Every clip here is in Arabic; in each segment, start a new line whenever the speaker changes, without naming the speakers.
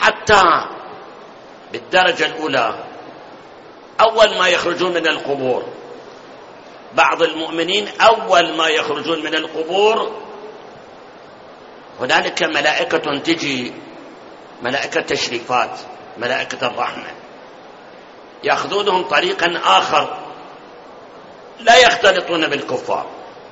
حتى بالدرجة الأولى أول ما يخرجون من القبور، بعض المؤمنين أول ما يخرجون من القبور هنالك ملائكة تجي، ملائكة تشريفات، ملائكة الرحمة، يأخذونهم طريقا آخر لا يختلطون بالكفار.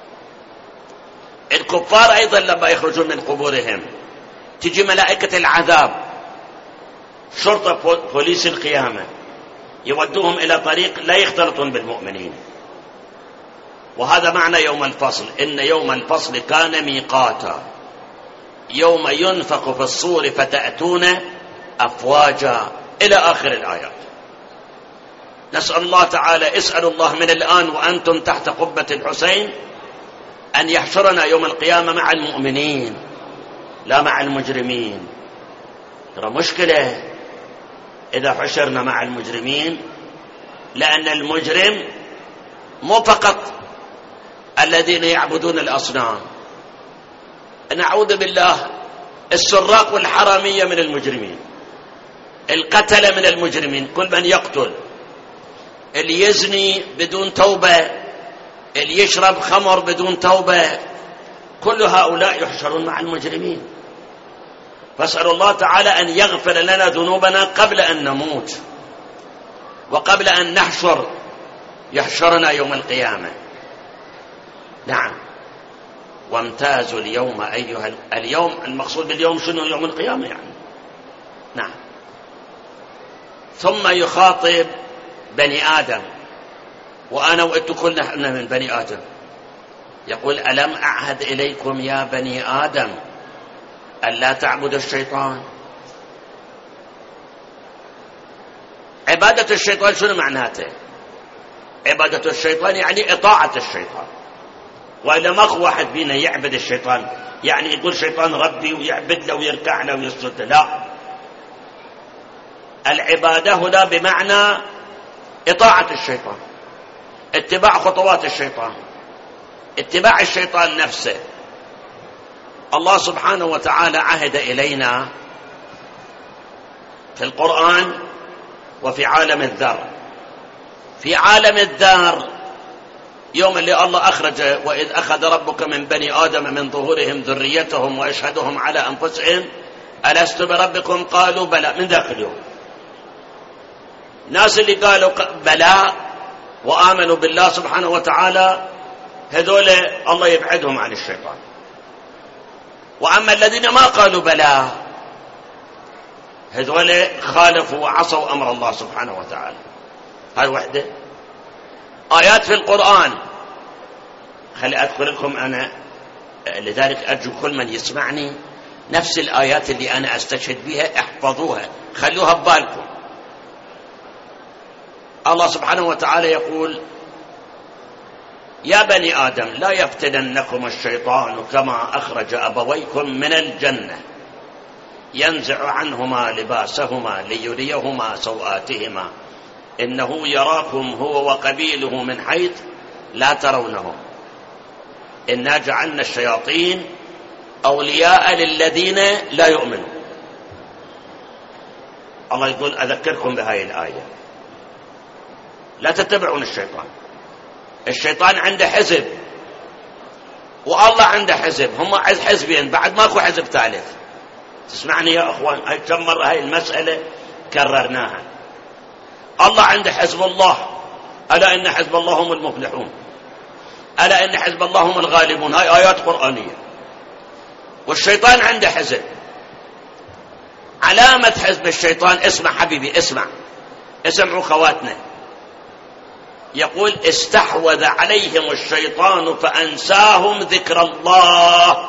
الكفار أيضا لما يخرجون من قبورهم تجي ملائكة العذاب، شرطة بوليس القيامة، يودوهم إلى طريق لا يختلطون بالمؤمنين. وهذا معنى يوم الفصل، إن يوم الفصل كان ميقاتا، يوم ينفخ في الصور فتأتون أفواجا، إلى آخر الآيات. نسأل الله تعالى، اسألوا الله من الآن وأنتم تحت قبة الحسين أن يحشرنا يوم القيامة مع المؤمنين لا مع المجرمين. ترى مشكلة إذا حشرنا مع المجرمين، لأن المجرم مو فقط الذين يعبدون الأصنام، نعوذ بالله، السراق والحرامية من المجرمين، القتلة من المجرمين، كل من يقتل، اللي يزني بدون توبة، اللي يشرب خمر بدون توبة، كل هؤلاء يحشرون مع المجرمين. فاسأل الله تعالى أن يغفر لنا ذنوبنا قبل أن نموت وقبل أن يحشرنا يوم القيامة. نعم. وامتازوا اليوم أيها اليوم، المقصود باليوم شنو؟ يوم القيامة يعني. نعم. ثم يخاطب بني آدم، وأنا وأنتم كلنا من بني آدم، يقول: ألم أعهد إليكم يا بني آدم ألا تعبدوا الشيطان. عبادة الشيطان شنو معناته؟ عبادة الشيطان يعني إطاعة الشيطان، وإلا ماكو واحد فينا يعبد الشيطان يعني يقول شيطان ربي ويعبد له ويركع له ويسجد له، لا. العبادة هنا بمعنى إطاعة الشيطان، اتباع خطوات الشيطان، اتباع الشيطان نفسه. الله سبحانه وتعالى عهد إلينا في القرآن وفي عالم الذر. في عالم الذر يوم اللي الله أخرج: وإذ أخذ ربك من بني آدم من ظهورهم ذريتهم وأشهدهم على أنفسهم ألست بربكم قالوا بلى. من ذاك اليوم الناس اللي قالوا بلى وآمنوا بالله سبحانه وتعالى هذول الله يبعدهم عن الشيطان. وأما الذين ما قالوا بلى هذول خالفوا وعصوا أمر الله سبحانه وتعالى. هاي وحدة آيات في القرآن. خلي أذكر لكم أنا، لذلك أرجو كل من يسمعني نفس الآيات اللي أنا أستشهد بها احفظوها، خلوها ببالكم. الله سبحانه وتعالى يقول: يا بني آدم لا يفتننكم الشيطان كما أخرج أبويكم من الجنة ينزع عنهما لباسهما ليريهما سوآتهما إنه يراكم هو وقبيله من حيث لا ترونهم إنا جعلنا الشياطين أولياء للذين لا يؤمنون. الله يقول: أذكركم بهاي الآية، لا تتبعون الشيطان. الشيطان عنده حزب والله عنده حزب، هم حزبين، بعد ماكو حزب ثالث. تسمعني يا أخوان، هاي كم مرة هاي المسألة كررناها. الله عنده حزب الله، ألا إن حزب الله هم المفلحون، ألا إن حزب الله هم الغالبون، هاي آيات قرآنية. والشيطان عنده حزب. علامة حزب الشيطان، اسمع حبيبي اسمع، اسمعوا خواتنا، يقول: استحوذ عليهم الشيطان فأنساهم ذكر الله.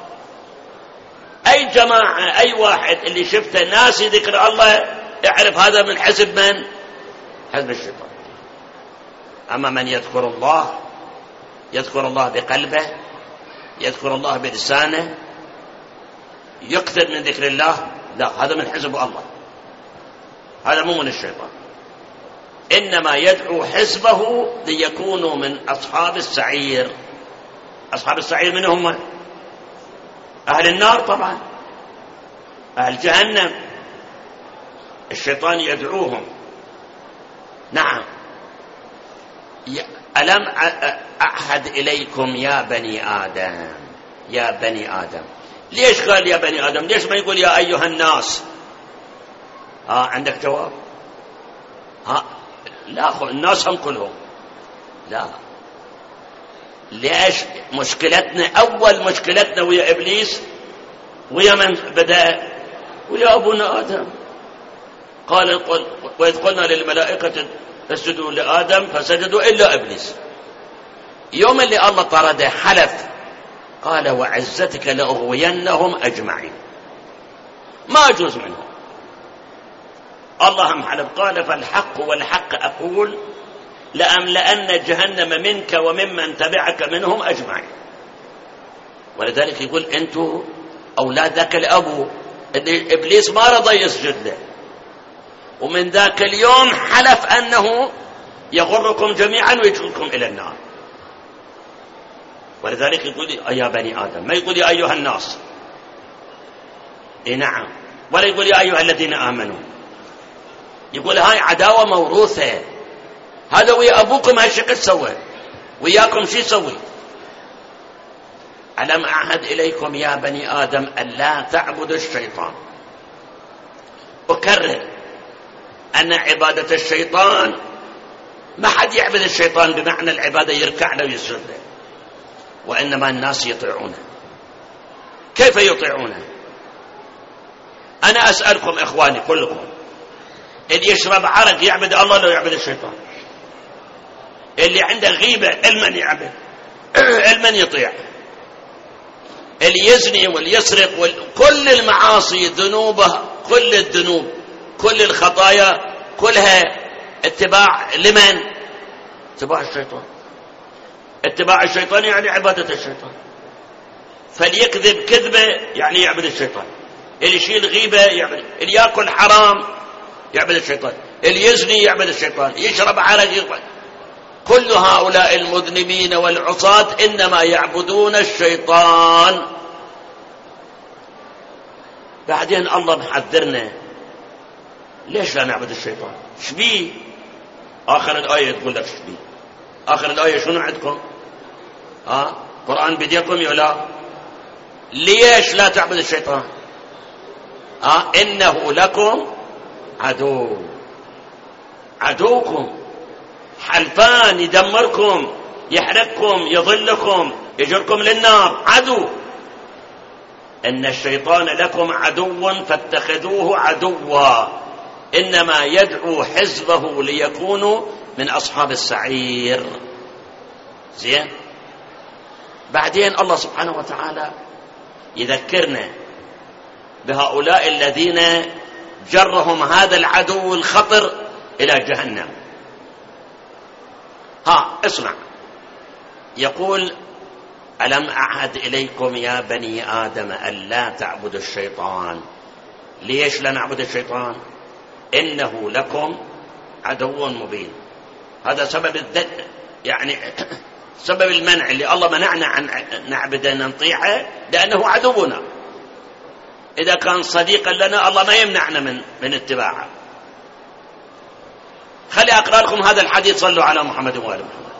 أي جماعة، أي واحد اللي شفته ناسي ذكر الله اعرف هذا من حزب من؟ حزب الشيطان. أما من يذكر الله، يذكر الله بقلبه، يذكر الله بلسانه، يكثر من ذكر الله، لا، هذا من حزب الله، هذا مو من الشيطان. إنما يدعو حزبه ليكونوا من أصحاب السعير. أصحاب السعير من هم؟ أهل النار طبعا، أهل جهنم. الشيطان يدعوهم. نعم. ألم أعهد إليكم يا بني آدم، يا بني آدم. ليش قال يا بني آدم؟ ليش ما يقول يا أيها الناس؟ عندك جواب؟ لا، الناس هم كلهم. لا، ليش مشكلتنا؟ أول مشكلتنا ويا إبليس، ويا من بدأ؟ ويا أبونا آدم. قال وإذ قلنا للملائكة اسجدوا لآدم فسجدوا إلا إبليس. يوم اللي الله طرده حلف، قال وعزتك لأغوينهم أجمعين، ما أجوز منهم. الله هم حلف، قال فالحق والحق أقول لأملأن جهنم منك وممن تبعك منهم أجمعين. ولذلك يقول أنتم أولاد ذاك الأبو. إبليس ما رضى يسجد له، ومن ذاك اليوم حلف أنه يغركم جميعا ويجركم إلى النار. ولذلك يقول يا بني آدم، ما يقول يا أيها الناس. نعم. ولا يقول يا أيها الذين آمنوا. يقول هاي عداوة موروثة. هذا ويا أبوكم هالشكل سوى، وياكم شي سوي. ألم أعهد إليكم يا بني آدم ألا تعبدوا الشيطان. أكرر أن عبادة الشيطان، ما حد يعبد الشيطان بمعنى العبادة يركع له ويسجد له، وإنما الناس يطيعونه. كيف يطيعونه؟ أنا أسألكم إخواني كلكم، اللي يشرب عرق يعبد الله لو يعبد الشيطان؟ اللي عنده غيبة المن يعبد؟ المن يطيع؟ اللي يزني واليسرق كل المعاصي ذنوبه، كل الذنوب كل الخطايا كلها اتباع لمن؟ اتباع الشيطان. اتباع الشيطان يعني عبادة الشيطان. فليكذب كذبة يعني يعبد الشيطان. اللي يشيل غيبة يعبد، اللي يأكل حرام يعبد الشيطان، اللي يزني يعبد الشيطان، يشرب عرق يعبد. كل هؤلاء المذنبين والعصاة إنما يعبدون الشيطان. بعدين الله محذرنا، ليش لا نعبد الشيطان؟ شبيه؟ آخر الآية تقول لك شبيه. آخر الآية شنو عندكم؟ قرآن بديكم يولا؟ ليش لا تعبد الشيطان؟ إنه لكم عدو، عدوكم، حلفان يدمركم، يحرقكم، يضلكم، يجركم للنار، عدو. إن الشيطان لكم عدو فاتخذوه عدوا إنما يدعو حزبه ليكونوا من أصحاب السعير. زين. بعدين الله سبحانه وتعالى يذكرنا بهؤلاء الذين جرهم هذا العدو الخطر إلى جهنم. اسمع، يقول ألم أعهد إليكم يا بني آدم ألا تعبدوا الشيطان. ليش لا نعبد الشيطان؟ إنه لكم عدو مبين. هذا سبب يعني سبب المنع اللي الله منعنا عن نعبده نطيعه، لأنه عدونا. إذا كان صديقا لنا الله ما يمنعنا من اتباعه. خلي أقرأ لكم هذا الحديث، صلوا على محمد وآل محمد.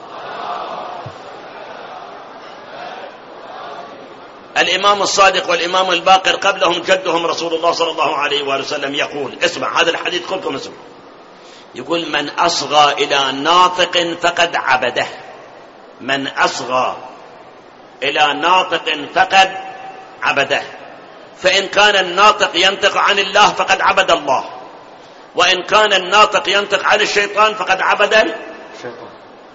الإمام الصادق والإمام الباقر قبلهم جدهم رسول الله صلى الله عليه وآله وسلم يقول، اسمع هذا الحديث كلكم اسمع، يقول من أصغى إلى ناطق فقد عبده. من أصغى إلى ناطق فقد عبده. فإن كان الناطق ينطق عن الله فقد عبد الله، وإن كان الناطق ينطق عن الشيطان فقد عبد الشيطان.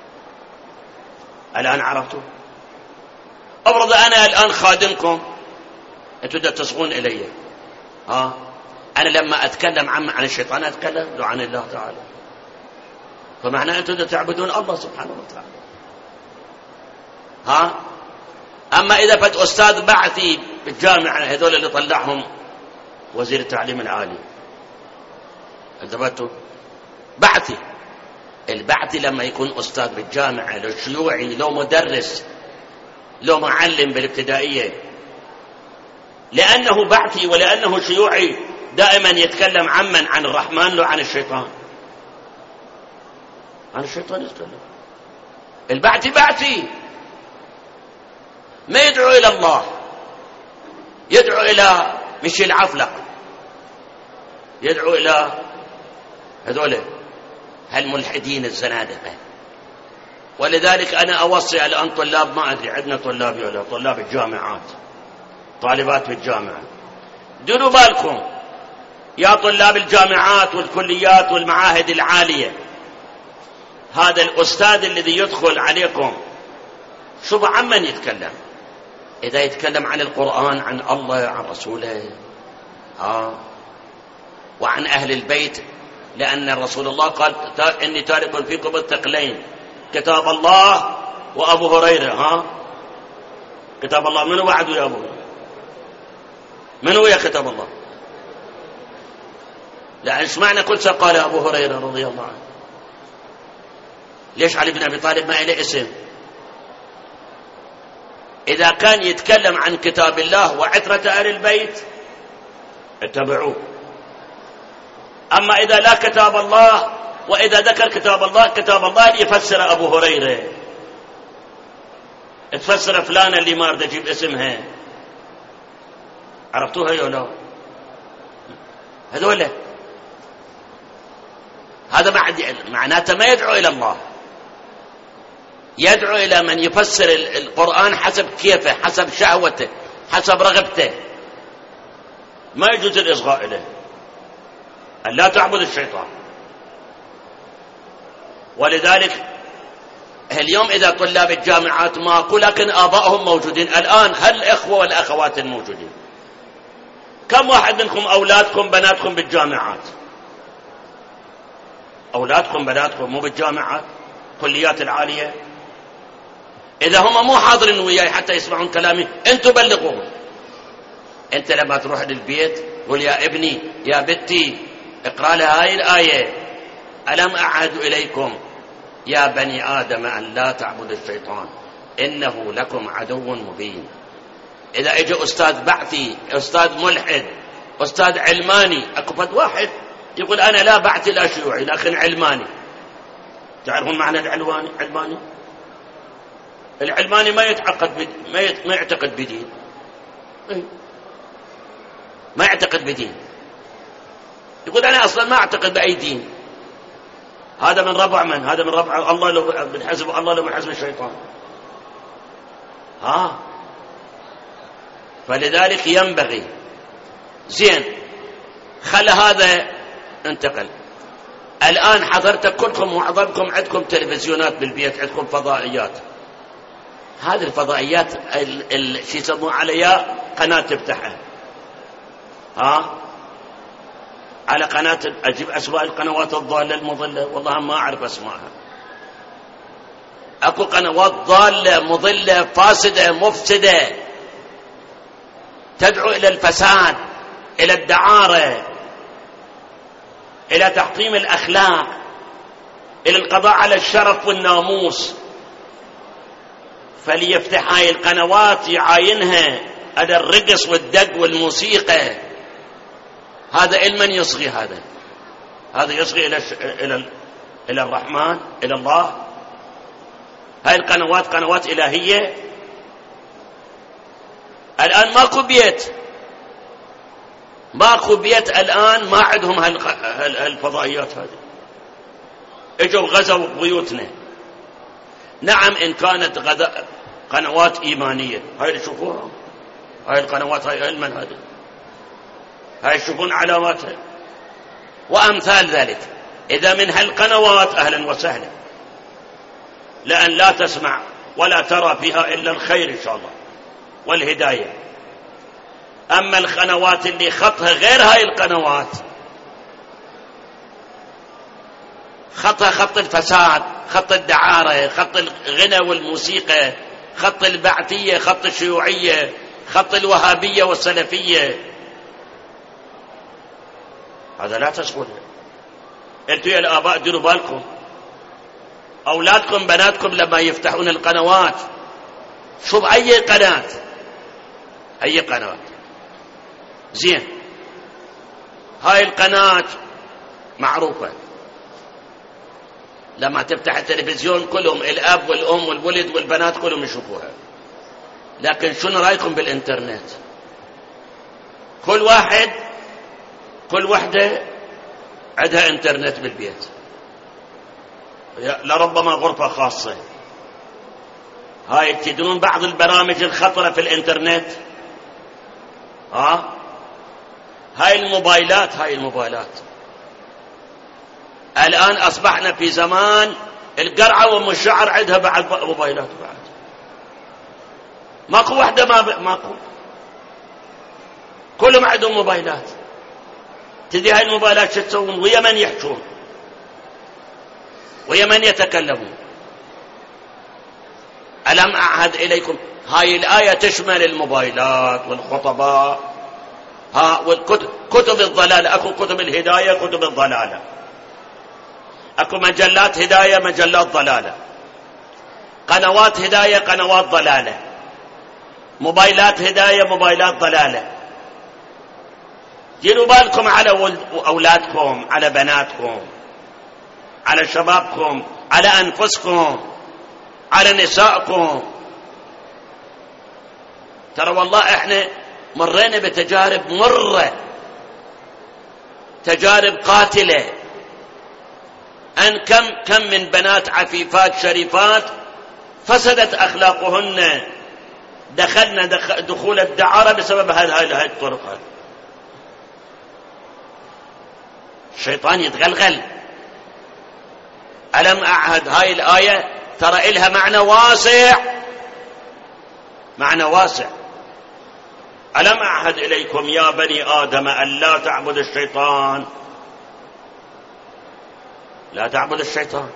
الآن عرفتوا؟ أفرض أنا الآن خادمكم، أنتم تصغون إلي، أنا لما أتكلم عن الشيطان أتكلم عن الله تعالى، فمعنى أنتم تعبدون الله سبحانه وتعالى. أما إذا فت أستاذ بعثي بالجامعة، هذول اللي طلعهم وزير التعليم العالي، انتبهتوا؟ بعثي، البعثي لما يكون أستاذ بالجامعة، لو شيوعي، لو مدرس، لو معلم بالابتدائية، لأنه بعثي ولأنه شيوعي دائما يتكلم عن الرحمن لو عن الشيطان؟ عن الشيطان يتكلم. البعثي ما يدعو إلى الله، يدعو إلى مش العفلق، يدعو إلى هذول هالملحدين الزنادقة. ولذلك أنا أوصي الآن طلاب، ما أدري عندنا طلاب ولا طلاب الجامعات، طالبات بالجامعة، ديروا بالكم يا طلاب الجامعات والكليات والمعاهد العالية، هذا الأستاذ الذي يدخل عليكم شوف عن من يتكلم. إذا يتكلم عن القرآن، عن الله، عن رسوله، وعن أهل البيت، لأن رسول الله قال إني تارك فيكم الثقلين، كتاب الله وأبو هريرة. كتاب الله من هو عدو يا أبو هريرة؟ من هو يا كتاب الله؟ لا، إيش معنى كل شيء قال أبو هريرة رضي الله عنه؟ ليش علي بن أبي طالب ما إله اسم؟ إذا كان يتكلم عن كتاب الله وعترة أهل البيت اتبعوه. أما إذا لا كتاب الله، وإذا ذكر كتاب الله يفسر أبو هريرة، تفسر فلانة اللي ما أريد أجيب اسمها، عرفتوها يا لا؟ هذول هذا معناته ما يدعو إلى الله، يدعو إلى من يفسر القرآن حسب كيفه، حسب شهوته، حسب رغبته. ما يجوز الإصغاء إليه، أن لا تعبد الشيطان. ولذلك اليوم إذا طلاب الجامعات ماكو، لكن آبائهم موجودين الآن، هل الإخوة والأخوات الموجودين؟ كم واحد منكم أولادكم بناتكم بالجامعات؟ أولادكم بناتكم مو بالجامعات، كليات العالية؟ إذا هم مو حاضرين وياي حتى يسمعون كلامي، أنتوا بلغوهم. أنت لما تروح للبيت قول يا ابني يا بنتي اقرأ لها هاي الآية: ألم أعهد إليكم يا بني آدم أن لا تعبدوا الشيطان إنه لكم عدو مبين. إذا اجى أستاذ بعثي، أستاذ ملحد، أستاذ علماني، أكفت واحد يقول أنا لا بعثي لا شيوعي لكن علماني. تعرفون معنى العلماني؟ العلماني ما يعتقد بدين، ما يعتقد بدين، يقول أنا أصلا ما أعتقد بأي دين. هذا من ربع من؟ هذا من ربع الله، لو من حزب الله لو من حزب الشيطان. فلذلك ينبغي زين خلى هذا انتقل. الآن حضرتك كلكم معظمكم عندكم تلفزيونات بالبيت، عندكم فضائيات. هذه الفضائيات شو يسمون عليها قناة تفتحها، على قناة، أجيب أسماء القنوات الضالة المضلة، والله ما أعرف أسمائها. أكو قنوات ضالة مضلة فاسدة مفسدة تدعو إلى الفساد، إلى الدعارة، إلى تحطيم الأخلاق، إلى القضاء على الشرف والناموس. فليفتح هاي القنوات يعاينها على الرقص والدق والموسيقى. هذا علما يصغي، هذا يصغي إلى الرحمن، إلى الله. هاي القنوات قنوات إلهية. الآن ماكو بيت الآن ما عندهم هالفضائيات هذه. اجوا غزوا بيوتنا. نعم إن كانت قنوات إيمانية، هاي اللي شوفوها، هاي القنوات هاي علما، هاي يشوفون علاماتها وأمثال ذلك. إذا من هالقنوات أهلا وسهلا، لأن لا تسمع ولا ترى فيها إلا الخير إن شاء الله والهداية. أما القنوات اللي خطها غير هاي القنوات، خطها خط الفساد، خط الدعارة، خط الغنى والموسيقى، خط البعثية، خط الشيوعية، خط الوهابية والسلفية، هذا لا تسقط. انتوا يا الآباء ديروا بالكم، أولادكم بناتكم لما يفتحون القنوات، شوف أي قناة زين، هاي القناة معروفة، لما تفتح التلفزيون كلهم الأب والأم والولد والبنات كلهم يشوفوها. لكن شنو رأيكم بالإنترنت؟ كل وحدة عندها إنترنت بالبيت، لربما غرفة خاصة. هاي تدرون بعض البرامج الخطرة في الإنترنت، هاي الموبايلات الآن أصبحنا في زمان القرعة وأم الشعر عندها بعد موبايلات، بعد ماكو وحدة ماكو، كلهم عندهم موبايلات. تدري هاي الموبايلات شو تسوون؟ ويا من يحجون، ويا من يتكلمون. ألم أعهد إليكم؟ هاي الآية تشمل الموبايلات والخطباء، كتب الضلالة، أكو كتب الهداية، كتب الضلالة، أكو مجلات هداية، مجلات ضلالة، قنوات هداية، قنوات ضلالة، موبايلات هداية، موبايلات ضلالة. ديروا بالكم على أولادكم، على بناتكم، على شبابكم، على أنفسكم، على نسائكم. ترى والله احنا مرينا بتجارب مرة، تجارب قاتلة. أن كم من بنات عفيفات شريفات فسدت أخلاقهن، دخلنا دخول الدعارة بسبب هذه الطرق. هذه الشيطان يتغلغل. ألم أعهد، هاي الآية ترى إلها معنى واسع، معنى واسع. ألم أعهد إليكم يا بني آدم أن لا تعبدوا الشيطان، لا تعبدوا الشيطان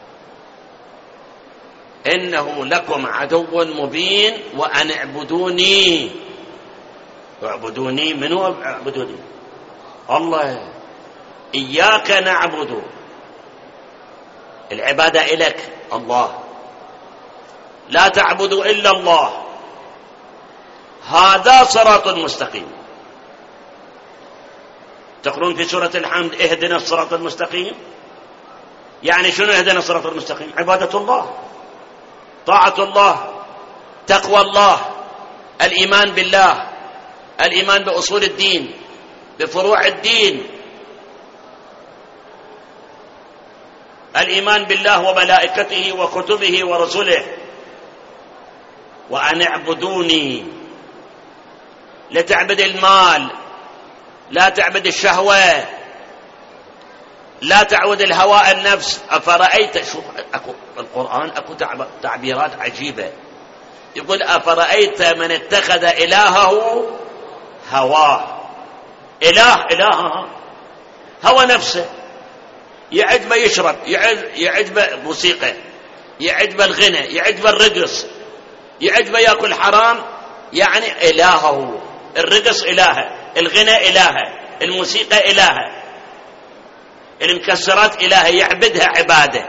إنه لكم عدو مبين وأن اعبدوني. اعبدوني، منو اعبدوني؟ الله. إياك نعبد، العبادة إليك الله، لا تعبدوا إلا الله. هذا صراط مستقيم. تقرون في سورة الحمد اهدنا الصراط المستقيم. يعني شنو اهدنا الصراط المستقيم؟ عبادة الله، طاعة الله، تقوى الله، الإيمان بالله، الإيمان بأصول الدين، بفروع الدين، الإيمان بالله وملائكته وكتبه ورسله. وأن اعبدوني، لا تعبد المال، لا تعبد الشهوة، لا تعبد الهواء النفس. أفرأيت، شوف أكو القرآن أكو تعبيرات عجيبة. يقول أفرأيت من اتخذ إلهه هواه. إله هوى نفسه، يعجبه يشرب، يعجبه موسيقى، يعجبه الغنى، يعجبه الرقص، يعجبه يأكل حرام. يعني إلهه، الرقص إلهه، الغنى إلهه، الموسيقى إلهه، المكسرات إلهه، يعبدها عبادة.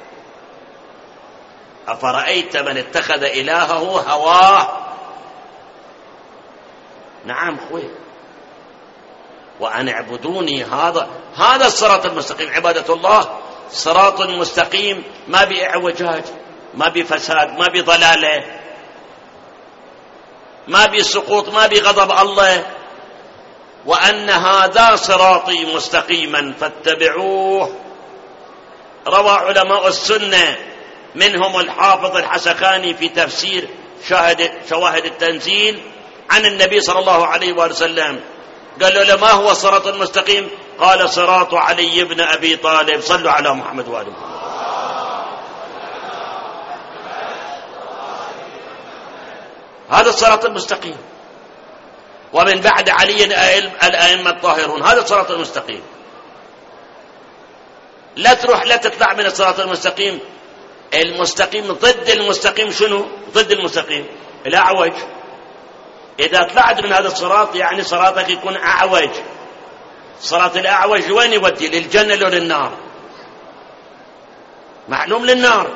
أفرأيت من اتخذ إلهه هواه. نعم خوي. وأن اعبدوني، هذا الصراط المستقيم. عبادة الله صراط مستقيم، ما بإعوجاج، ما بفساد، ما بضلالة، ما بسقوط، ما بغضب الله. وأن هذا صراطي مستقيما فاتبعوه. روى علماء السنة منهم الحافظ الحسخاني في تفسير شواهد التنزيل عن النبي صلى الله عليه وسلم، قالوا له ما هو الصراط المستقيم؟ قال صراط علي بن أبي طالب. صلوا على محمد وآله محمد. هذا الصراط المستقيم، ومن بعد علي الأئمة الطاهرون. هذا الصراط المستقيم. لا تروح لا تطلع من الصراط المستقيم. المستقيم ضد المستقيم. شنو ضد المستقيم؟ الأعوج. إذا طلعت من هذا الصراط يعني صراطك يكون أعوج. صراط الأعوج وين يودي؟ للجنة لو للنار؟ معلوم للنار.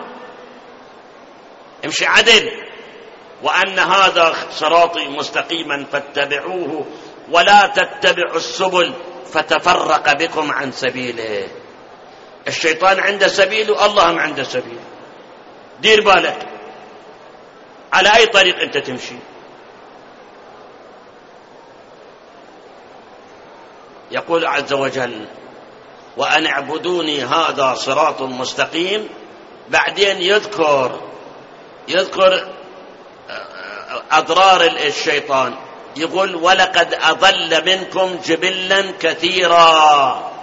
امشي عدل. وأن هذا صراطي مستقيما فاتبعوه ولا تتبعوا السبل فتفرق بكم عن سبيله. الشيطان عنده سبيل والله ما عنده سبيل. دير بالك على أي طريق أنت تمشي. يقول عز وجل وأن اعبدوني هذا صراط مستقيم. بعدين يذكر أضرار الشيطان، يقول ولقد أضل منكم جبلا كثيرا.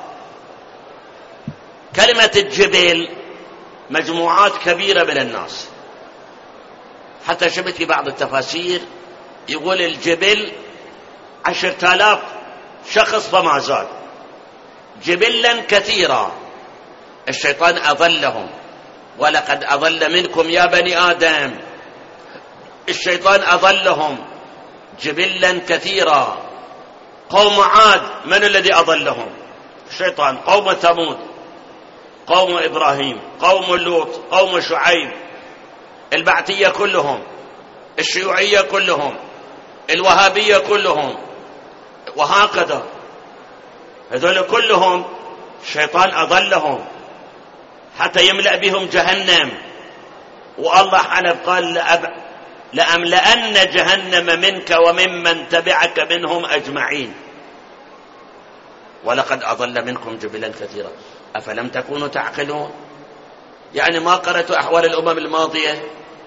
كلمة الجبل مجموعات كبيرة من الناس، حتى شفت في بعض التفاسير يقول الجبل 10,000 شخص فما زاد. جبلا كثيرا. الشيطان أضلهم. ولقد أضل منكم يا بني آدم. الشيطان أضلهم جبلا كثيرا. قوم عاد من الذي أضلهم؟ الشيطان. قوم ثمود، قوم إبراهيم، قوم لوط، قوم شعيب، البعثية كلهم، الشيوعية كلهم، الوهابية كلهم، وهكذا. هذول كلهم الشيطان أضلهم حتى يملأ بهم جهنم. والله حلف قال لأملأن جهنم منك وممن تبعك منهم أجمعين. ولقد أضل منكم جبلا كثيرا أفلم تكونوا تعقلون. يعني ما قرأتوا أحوال الأمم الماضية؟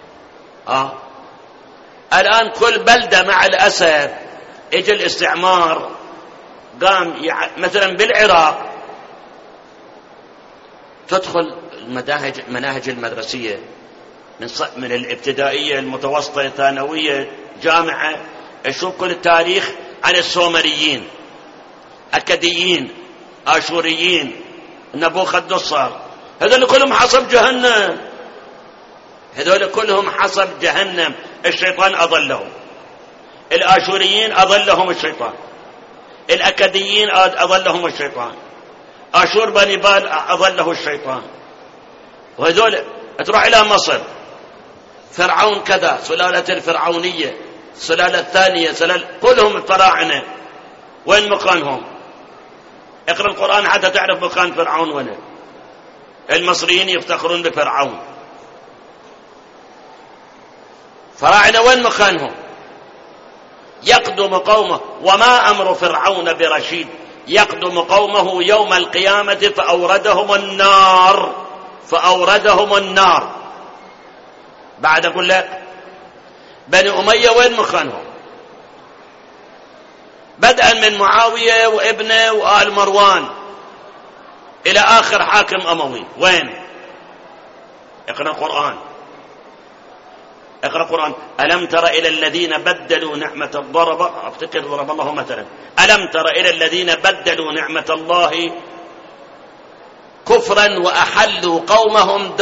الآن كل بلدة مع الأسف اجى الاستعمار قام مثلا بالعراق تدخل المناهج المدرسية من الابتدائية المتوسطة الثانوية جامعة، اشوف كل التاريخ عن السومريين، أكديين، آشوريين، نبوخذ-نصر. هذول كلهم حسب جهنم. هذول كلهم حسب جهنم. الشيطان أضلهم. الآشوريين أضلهم الشيطان. الأكديين أضلهم الشيطان. آشور بني بال أضله الشيطان. وهذول تروح إلى مصر فرعون كذا، سلالة الفرعونية، سلالة الثانية، كلهم الفراعنة. وين مكانهم؟ اقرأ القرآن حتى تعرف مكان فرعون وين. المصريين يفتخرون بفرعون. فراعنة وين مكانهم؟ يقدم قومه وما أمر فرعون برشيد يقدم قومه يوم القيامة فأوردهم النار. بعد أقول لك بني أمية وين مكانهم؟ بدءا من معاوية وابنه وآل مروان إلى آخر حاكم أموي. وين؟ اقرأ القرآن. ألم تر إلى الذين بدلوا نعمة ضرب الله مثلا. ألم تر إلى الذين بدلوا نعمة الله كفرا وأحلوا قومهم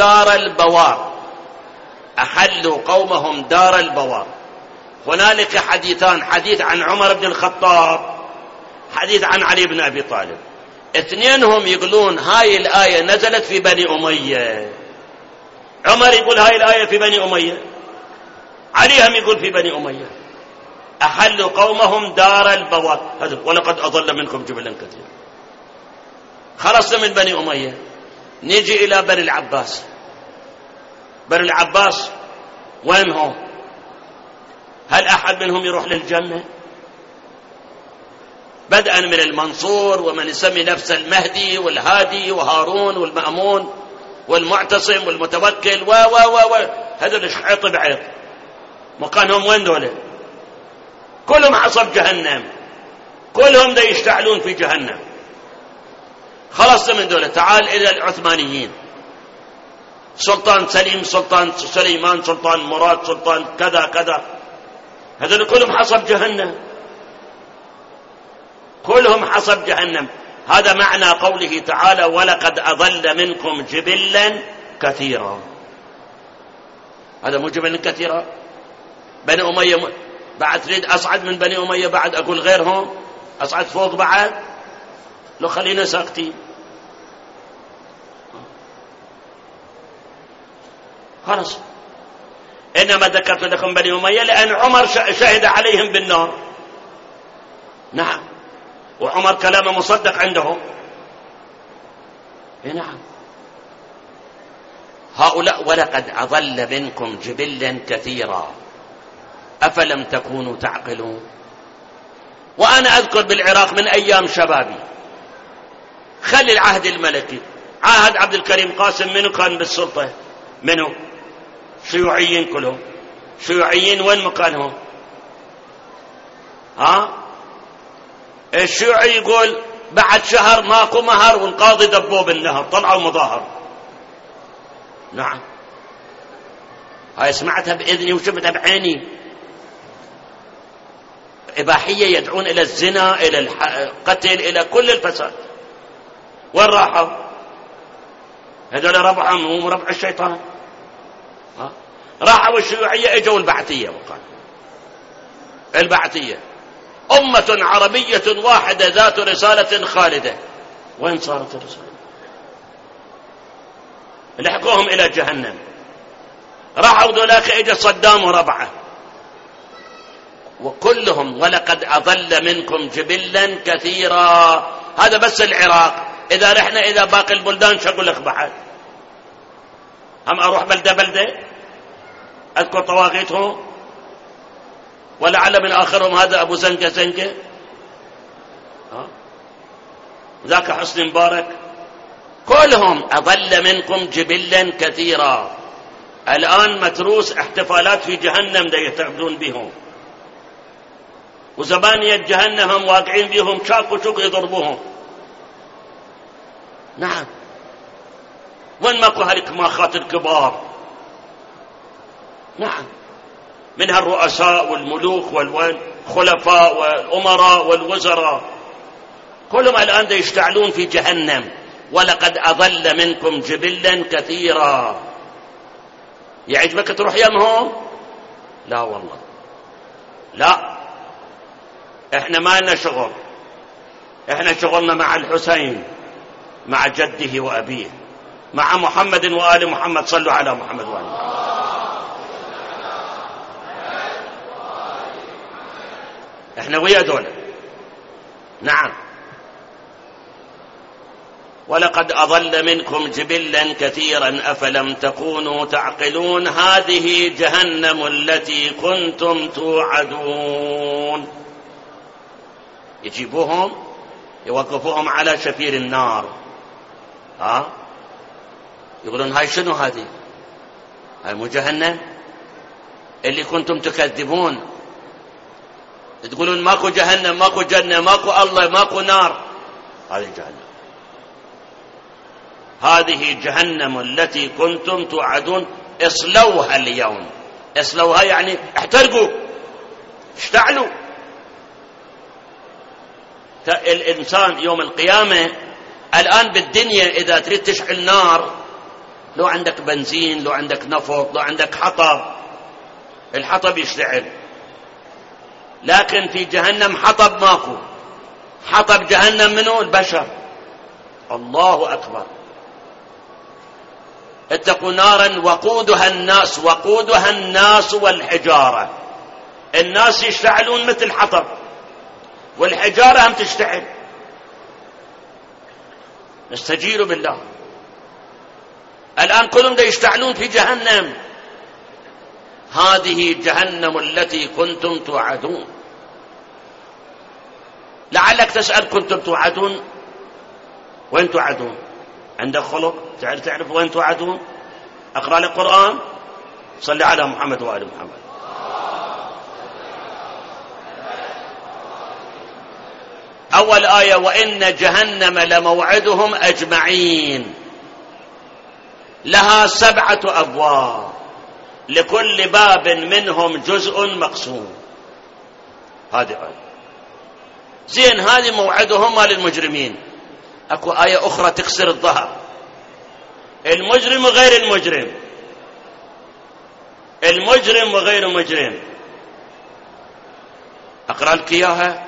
دار البوار. هنالك حديثان، حديث عن عمر بن الخطاب، حديث عن علي بن أبي طالب. اثنينهم يقولون هاي الآية نزلت في بني أمية. عمر يقول هاي الآية في بني أمية، علي هم يقول في بني أمية. أحلوا قومهم دار البوار. ولقد أضل منكم جبلا كثيرا. خلصنا من بني أمية، نيجي إلى بني العباس. بني العباس وين هم؟ هل أحد منهم يروح للجنة؟ بدءا من المنصور ومن يسمي نفسه المهدي والهادي وهارون والمأمون والمعتصم والمتوكل هذا عط بعيط. مكانهم وين دول؟ كلهم حصب جهنم، كلهم دا يشتعلون في جهنم. خلصنا من دول. تعال إلى العثمانيين، سلطان سليم، سلطان سليمان، سلطان مراد، سلطان كذا، هذول كلهم حصب جهنم، كلهم حصب جهنم. هذا معنى قوله تعالى ولقد أضل منكم جبلا كثيرا. هذا مو جبلا كثيرا. بني أمية بعد تريد أصعد من بني أمية بعد أقول غيرهم، أصعد فوق بعد؟ لو خلينا ساكتين. خلاص. إنما ذكرت لكم بني أمية لأن عمر شهد عليهم بالنار. نعم، وعمر كلامه مصدق عندهم. نعم. هؤلاء ولقد أضل منكم جبلا كثيرا أفلم تكونوا تعقلون. وأنا أذكر بالعراق من أيام شبابي، خلي العهد الملكي، عهد عبد الكريم قاسم، منو كان بالسلطة؟ منو؟ شيوعيين كلهم، شيوعيين. وين مكانهم؟ الشيوعي يقول بعد شهر ماكو مهر والقاضي دبوه بالنهر، طلعوا مظاهر. نعم، هاي سمعتها بإذني وشفتها بعيني. إباحية، يدعون إلى الزنا، إلى القتل، إلى كل الفساد. وين راحوا؟ هذول ربعهم، هم ربع الشيطان. راحوا الشيوعية، اجوا البعثية. وقال البعثية أمة عربية واحدة ذات رسالة خالدة. وين صارت الرسالة؟ لحقوهم إلى جهنم. راحوا ذولاك، اجى صدام وربعه، وكلهم ولقد أضل منكم جبلا كثيرا. هذا بس العراق. إذا رحنا إذا باقي البلدان شو أقول لك بعد؟ هم أروح بلدة بلدة أذكر طواغيتهم، ولعل من آخرهم هذا أبو زنقة زنقة، ذاك حسني مبارك. كلهم أضل منكم جبلا كثيرا. الآن متروس احتفالات في جهنم دا يتعبدون بهم، وزبانية جهنم هم واقعين بهم، شاك وشوك يضربوهم. نعم. وين ماكو هالكماخات الكبار؟ نعم، منها الرؤساء والملوك والخلفاء والأمراء والوزراء، كلهم الآن دا يشتعلون في جهنم. ولقد أضل منكم جبلا كثيرا. يعجبك تروح يمهم؟ لا والله، لا، احنا ما لنا شغل. احنا شغلنا مع الحسين، مع جده وأبيه، مع محمد وآل محمد. صلوا على محمد وآل محمد. احنا ويا دولة. نعم. ولقد أضل منكم جبلا كثيرا أفلم تكونوا تعقلون. هذه جهنم التي كنتم توعدون. يجيبوهم يوقفوهم على شفير النار، يقولون هاي شنو هذه؟ هاي مو جهنم اللي كنتم تكذبون، تقولون ماكو جهنم، ماكو جنة، ماكو الله، ماكو نار. هذه جهنم. هذه جهنم التي كنتم توعدون اصلوها اليوم. اصلوها يعني احترقوا، اشتعلوا. الإنسان يوم القيامة الآن بالدنيا إذا تريد تشعل نار، لو عندك بنزين، لو عندك نفط، لو عندك حطب، الحطب يشتعل. لكن في جهنم حطب ماكو. حطب جهنم منه البشر. الله أكبر. اتقوا نارا وقودها الناس والحجارة. الناس يشتعلون مثل حطب، والحجارة هم تشتعل. نستجير بالله. الآن كلهم دا يشتعلون في جهنم. هذه جهنم التي كنتم توعدون. لعلك تسأل كنتم توعدون، وين توعدون؟ عندك خلق تعرف وين توعدون؟ أقرأ لك قرآن. صلي على محمد وآل محمد. أول آية وإن جهنم لموعدهم أجمعين لها 7 أبواب لكل باب منهم جزء مقسوم. هذه آية. زين، هذه موعدهم مال المجرمين. أكو آية أخرى تكسر الظهر. المجرم وغير المجرم، المجرم وغير مجرم. أقرأ لك إياها.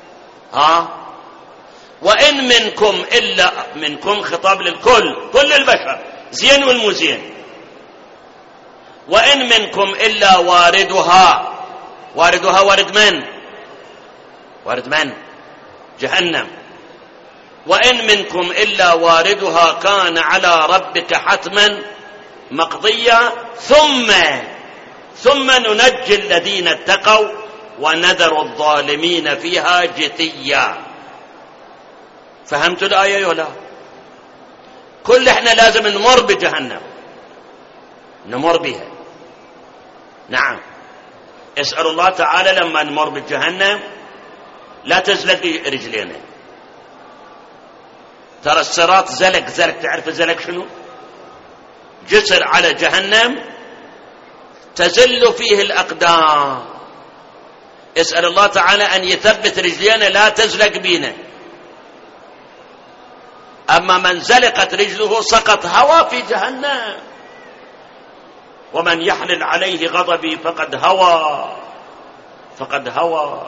وإن منكم إلا، منكم خطاب للكل، كل البشر، زين والمزين. وإن منكم إلا واردها. واردها وارد من؟ وارد من؟
جهنم. وإن منكم إلا واردها كان على ربك حتما مقضيا ثم ننجي الذين اتقوا ونذر الظالمين فيها جثيا. فهمتوا الآية ولا؟ كل احنا لازم نمر بجهنم، نمر بها. نعم، اسأل الله تعالى لما نمر بجهنم لا تزلق رجلينا. ترى الصراط زلق. تعرف الزلق شنو؟ جسر على جهنم تزل فيه الأقدام. اسأل الله تعالى أن يثبت رجلينا لا تزلق بينا. أما من زلقت رجله سقط هوى في جهنم. ومن يحلل عليه غضبي فقد هوى.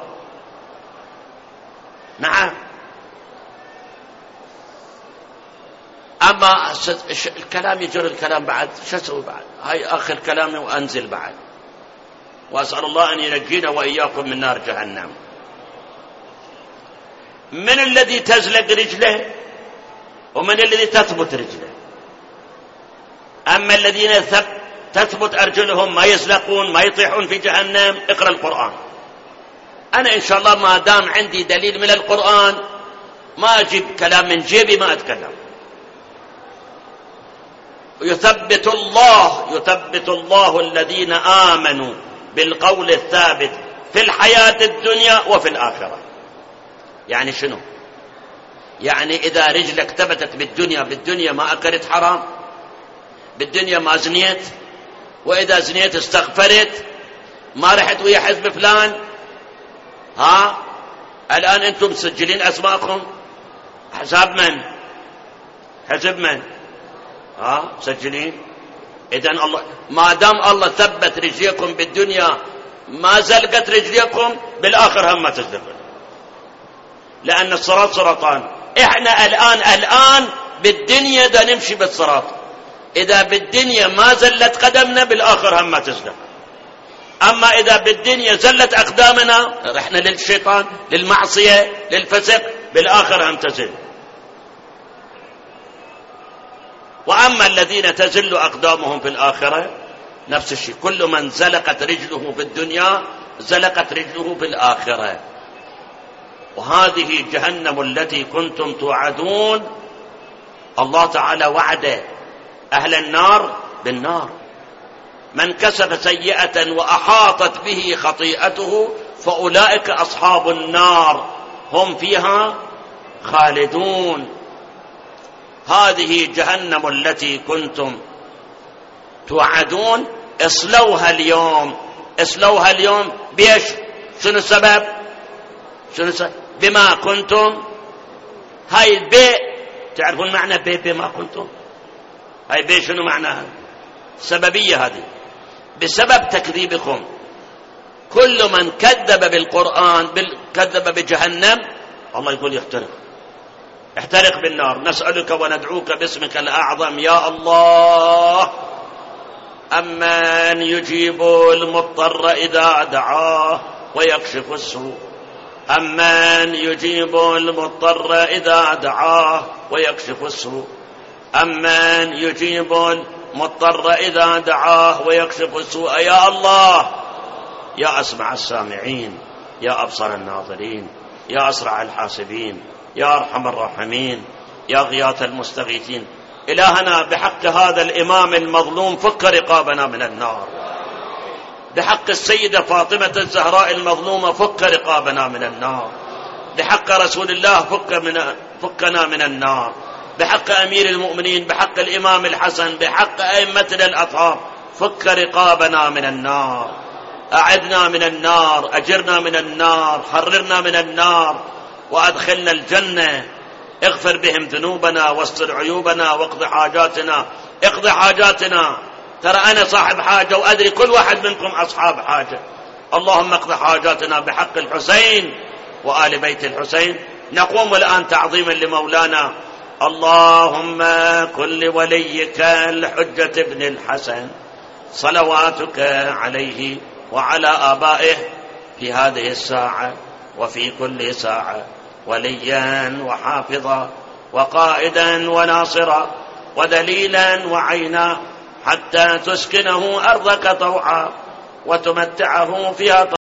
نعم. أما الكلام يجر الكلام بعد، شو أسوي بعد؟ هاي آخر كلامي وأنزل بعد. وأسأل الله أن ينجينا وإياكم من نار جهنم. من الذي تزلق رجله ومن الذي تثبت رجله؟ أما الذين تثبت أرجلهم ما يزلقون ما يطيحون في جهنم، اقرأ القرآن. أنا إن شاء الله ما دام عندي دليل من القرآن ما أجيب كلام من جيبي، ما أتكلم. يثبت الله الذين آمنوا بالقول الثابت في الحياة الدنيا وفي الآخرة. يعني شنو؟ يعني إذا رجلك ثبتت بالدنيا ما أكلت حرام، بالدنيا ما زنيت، وإذا زنيت استغفرت، ما رحت ويا حزب فلان. الآن أنتم مسجلين أسماءكم حساب من؟ حزب من؟ مسجلين. إذن الله ما دام الله ثبت رجليكم بالدنيا ما زلقت رجليكم بالآخر هم ما تزلقون، لأن الصراط صراطان. إحنا الآن بالدنيا دا نمشي بالصراط. إذا بالدنيا ما زلت قدمنا بالآخر هم ما تزلق. أما إذا بالدنيا زلت أقدامنا رحنا للشيطان للمعصية للفسق، بالآخر هم تزل. وأما الذين تزل أقدامهم في الآخرة نفس الشيء. كل من زلقت رجله في الدنيا زلقت رجله في الآخرة. وهذه جهنم التي كنتم توعدون. الله تعالى وعد أهل النار بالنار. من كسب سيئة وأحاطت به خطيئته فأولئك أصحاب النار هم فيها خالدون. هذه جهنم التي كنتم توعدون. اصلوها اليوم بيش؟ شنو السبب؟ بما كنتم. هاي البي تعرفون معنى بما كنتم؟ هاي بي شنو معناها؟ سببية. هذه بسبب تكذيبكم. كل من كذب بالقرآن كذب بجهنم الله يقول احترق بالنار. نسألك وندعوك باسمك الأعظم يا الله. أمن يجيب المضطر إذا دعاه ويكشف السوء. أمن يجيب المضطر إذا دعاه ويكشف السوء. أمن يجيب المضطر إذا دعاه ويكشف السوء. يا الله، يا أسمع السامعين، يا أبصر الناظرين، يا أسرع الحاسبين، يا أرحم الراحمين، يا غياث المستغيثين. إلهنا بحق هذا الإمام المظلوم فك رقابنا من النار. بحق السيدة فاطمة الزهراء المظلومة فك رقابنا من النار. بحق رسول الله فكنا من النار. بحق أمير المؤمنين، بحق الإمام الحسن، بحق أئمتنا الأطهار فك رقابنا من النار. أعذنا من النار، أجرنا من النار، حررنا من النار وأدخلنا الجنة. اغفر بهم ذنوبنا واستر عيوبنا واقض حاجاتنا. اقض حاجاتنا. ترى أنا صاحب حاجة وأدري كل واحد منكم أصحاب حاجة. اللهم اقض حاجاتنا بحق الحسين وآل بيت الحسين. نقوم الآن تعظيما لمولانا. اللهم كن لوليك الحجة ابن الحسن صلواتك عليه وعلى آبائه في هذه الساعة وفي كل ساعة وليا وحافظا وقائدا وناصرا ودليلا وعينا، حتى تسكنه أرضك طوعا وتمتعه فيها